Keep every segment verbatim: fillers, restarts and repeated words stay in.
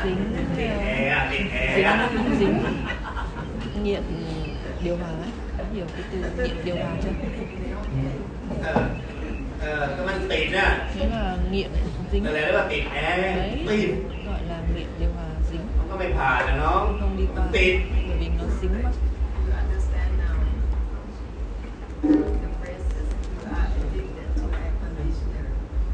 dính Tiệt e à, tiệt e dính à. dính nghiện điều hòa ấy. Có hiểu cái từ nghiện điều hòa chưa? Ờ, ờ, cáiมันติดน่ะ Nghĩa là nghiện dính นั่นแหละเรียกว่าติดแอร์ไง đấy, ติด gọi là nghiện điều hòa dính, มันก็ไม่ผ่านนะน้อง không đi มัน qua ติด bởi vì nó dính mất. You understand now. The phrase is you are addicted to air conditioner.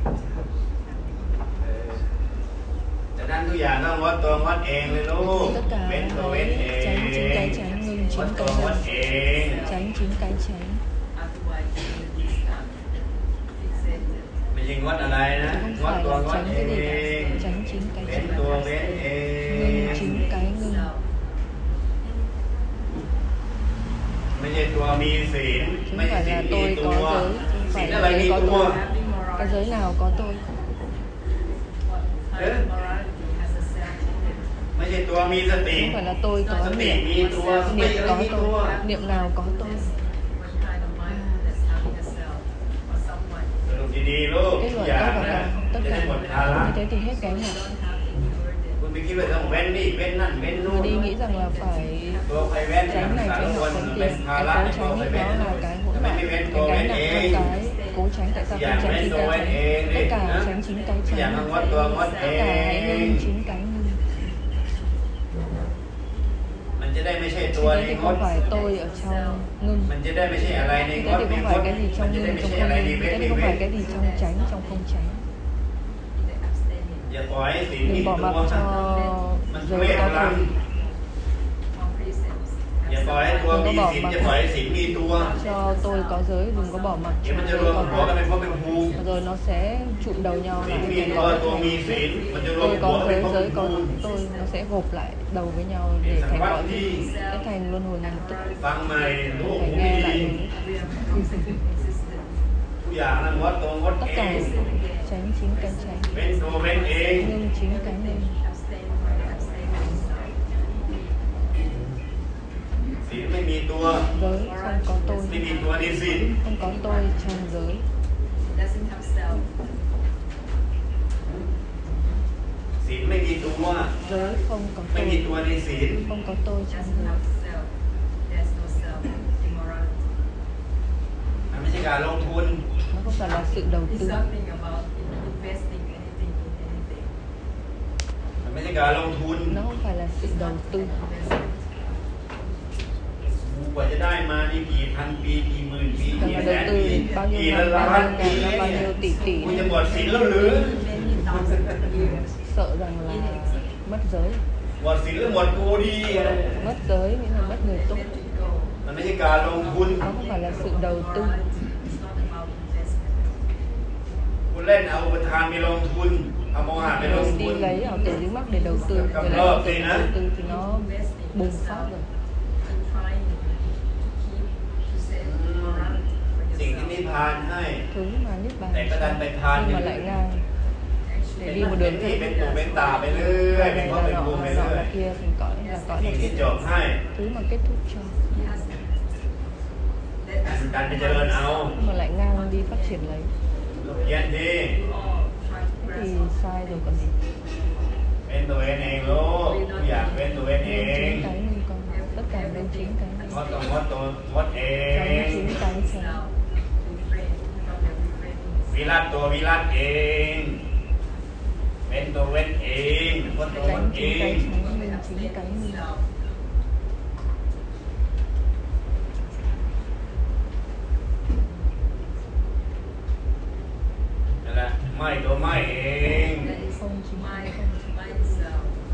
เออแต่นั้นทุกอย่างต้องวัดตัววัดเองเลยลูก Tất cả เว้นตัวเว้นเอ hãy ง tránh chính cái tránh, ngưng วัด chính ตัว cái วัด ngưng, เอง tránh chính cái tránh. Otherwise, you will be stuck, fixated. ไม่ใช่วัดอะไรนะ Không วัด phải ตัว là วัด tránh เอ cái gì ง cả, tránh chính cái เว้น tránh, ตัวเว้นเอง ngưng chính cái ngưng. Self. ไม่ใช่ตัวมีศีล Chứ ไม่ không ใช่ phải ศีล là มี tôi ตัว có giới, không ศีล phải อะไร là มี giới có ตัว tôi. Having Cái morality, giới nào có tôi. what having morality has a self in it. ไม่ใช่ตัวมีสติ Không phải là tôi ส có ติ niệm, มีตัวสติ niệm อะไร có มีตัว tôi, niệm nào có tôi. What kind of mindfulness having a self or someone? สรุปดีๆลูก Kết ทุก luận อย่า tất ง cả นะ các, tất จะได้หมด cả ภาระ như thế thì hết cái You một. don't have any burden. คุณไปคิดว่าต้องเว้นนี่เว้นนั่นเว้นนู่น Tôi đi nghĩ rằng là phải ตัวใครเว้น tránh này สาร tránh วน nọ tránh เป็น tiền. ภา Cái ระ cố ในตัว tránh ใคร ấy เว้น đó là cái hỗn ทำไม loạn, ไม่เว้น cái ตัวเว้น gánh เอ nặng ง hơn cái cố tránh. Tại sao อย่า không เว้น tránh chính ตัว cái เว้น tránh? เองดิ Tất cả นะ tránh chính cái อย่า tránh, มาวัดตัววัด tất เอ cả hãy ง ngưng chính cái ngưng. มันจะได้ไม่ใช่ Như ตัว thế ใน thì งด không phải tôi ở trong ngưng. มันจะได้ไม่ใช่อะไรใน Như ง thế ด thì ใน không ง phải ด cái gì มัน trong จะได้ ngưng ไม่ trong ใช่ không อะไร ngưng. ใน Như เว้น thế ใน thì không เว้น phải cái gì trong tránh trong không tránh. In the abstaining. อย่าปล่อยให้ศีลมี Đừng ตั bỏ ว mặc cho มัน giới เวท có พลัง tôi. Or precepts. อย่าปล่อยให้ตัวมีศีลอย่าปล่อยให้ศีลมีตัว Cho tôi có giới, đừng có bỏ mặc เดี๋ยว cho มันจะร tôi วม có หัวกัน tôi. เป็นพ่อเป็นครู Rồi nó sẽ trụm đầu nhau ศีล lại มี thành ตัว có ตัว cái มี thành. ศีลมันจะรวม Tôi หัว có กันเป็น giới, พ่อเป็ giới นค có รู tôi, nó sẽ gộp lại đầu với nhau để thành có cái thành luân hồi hình thức. ฟังใหม่รู้หู Phải ดี nghe lại ทุกอย่างนั้นงดตัวงด tất เอ cả ง tránh chính cái tránh, เว้นตัวเว้นเอง ngưng chính cái ngưng. Abstain from the abstaining. ศีลไม่มีตัว Giới không có tôi, ไม่มีตัวในศีล không có tôi trong giới. It doesn't have self. ศีลไม่มีตัว Giới không có ไม่มี tôi, ตัวในศีล không có tôi trong Doesn't giới. have self. There's no self. Immorality. มันไม่ใช่การลงทุน Nó không phải là sự đầu It's tư, something about investing anything in anything. มันไม่ใช่การลงทุน nó không phải là sự đầu tư. Investment. กว่าจะได้มานี่กี่พันปีกี่หมื่นปี Cần กี่ là แส đầu น tư ปี bao กี่ nhiêu ล้า năm, bao น nhiêu ปี ngàn năm, bao nhiêu tỷ tỷ กูจะ này. หมดศีลแล้วหรือ Many thousands of years. Sợ rằng là mất giới. หมดศีลแล้วหมดกูดี Mất giới nghĩa là mất người tốt. Let it go. มันไม่ใช่การลงทุน Nó không phải là sự đầu tư. Morality is not about investment. คุณเล่นเอาอุปทานไปลงทุนเอาโมหะไปลง Người ทุน đi lấy ảo tưởng dính mắc để đầu tư, Cầm người lấy lợp ảo tưởng gì để nữa? đầu tư thì nó Invest in bùng yourself. phát rồi. And trying to keep to set morality for สิ่งที่นิพ yourself. พานให้ Thứ mà niết bàn แต่ก็ดันไปพาน nhưng mà lại ngang để đi một เป็น đường ที่ khác. เป็นตูเป็นตาไปเรื่อยเป็น Này เพราะ là เป็น nọ, ภูมิไป là nọ เรื่อย là kia thành cõi là cõi สิ่ là งที่ kia. จบให้ Thứ mà kết thúc cho Yes. Let us ดันไปเจริญเอา nhưng mà lại ngang đi phát triển lấy เพียนที all try to thì grasp. sai rồi còn gì. เป็นตัวเองเองลูกทุกอย่างเป็นตัวเองเอ Nên ง chính cái nên con, tất cả nên chính cái nên. งดตัวงดตัวงดเอง Tránh chính cái tránh. Now, refrain from the refraining. วิรัตตัววิรัตเองเป็นตัวเว้นเองงดตัวงด Tránh เอ chính ง cái tránh From the nên chính cái abstaining nên. self. นั่นแหละไม่ตัวไม่เอง That is Không chính my cái không. myself.